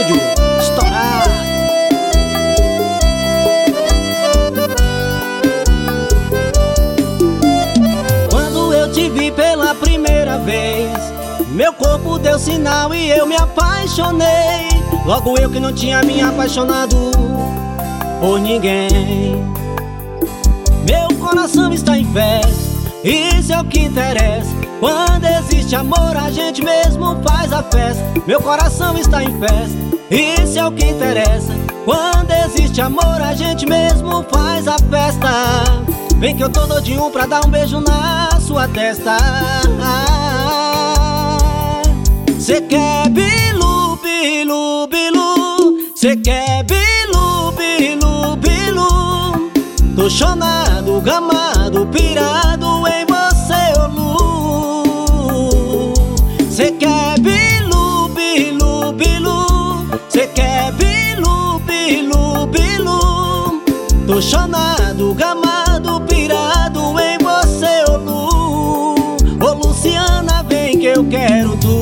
estúdio estourado. Quando eu te vi pela primeira vez, meu corpo deu sinal e eu me apaixonei. Logo eu que não tinha me apaixonado por ninguém. Meu coração está em festa, isso é o que interessa. Quando existe amor, a gente mesmo faz a festa. Meu coração está em festa, isso é o que interessa. Quando existe amor, a gente mesmo faz a festa. Vem que eu tô doidinho pra dar um beijo na sua testa. Cê quer bilu, bilu, bilu? Cê quer bilu, bilu, bilu? Tô chonado, gamado, pirado em você, ô Lu. Cê quer bilu, bilu, bilu? Cê quer bilu, bilu, bilu? Tô chonado, gamado, pirado em você, ô Lu. Ô Luciana, vem que eu quero tu.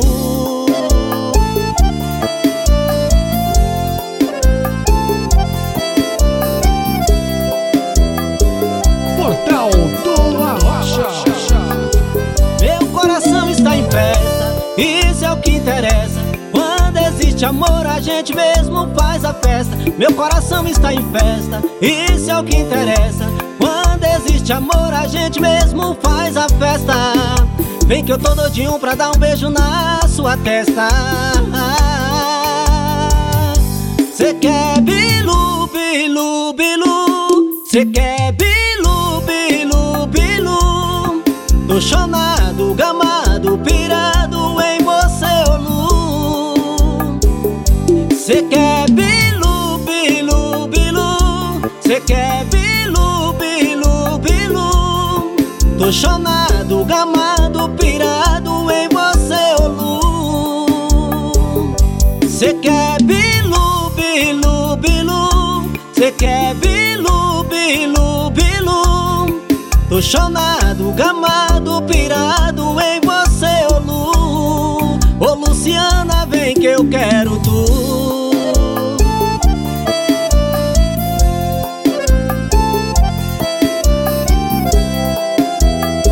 Portal do Arrocha. Meu coração está em festa, isso é o que interessa. Quando existe amor, a gente mesmo faz a festa. Meu coração está em festa, isso é o que interessa. Quando existe amor, a gente mesmo faz a festa. Vem que eu tô doidinho pra dar um beijo na sua testa. Cê quer bilu, bilu, bilu? Cê quer bilu, bilu, bilu? Tô chonado, gamado, pirado em você, ô Lu. Cê quer bilu, bilu, bilu? Cê quer bilu, bilu, bilu? Tô chonado, gamado, pirado em você, ô Lu. Cê quer bilu, bilu, bilu? Cê quer bilu, bilu, bilu? Tô chonado, gamado, pirado em você, ô Lu. Ô Luciana, vem que eu quero tu.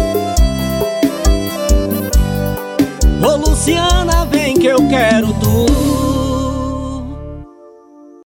Ô Luciana, vem que eu quero tu.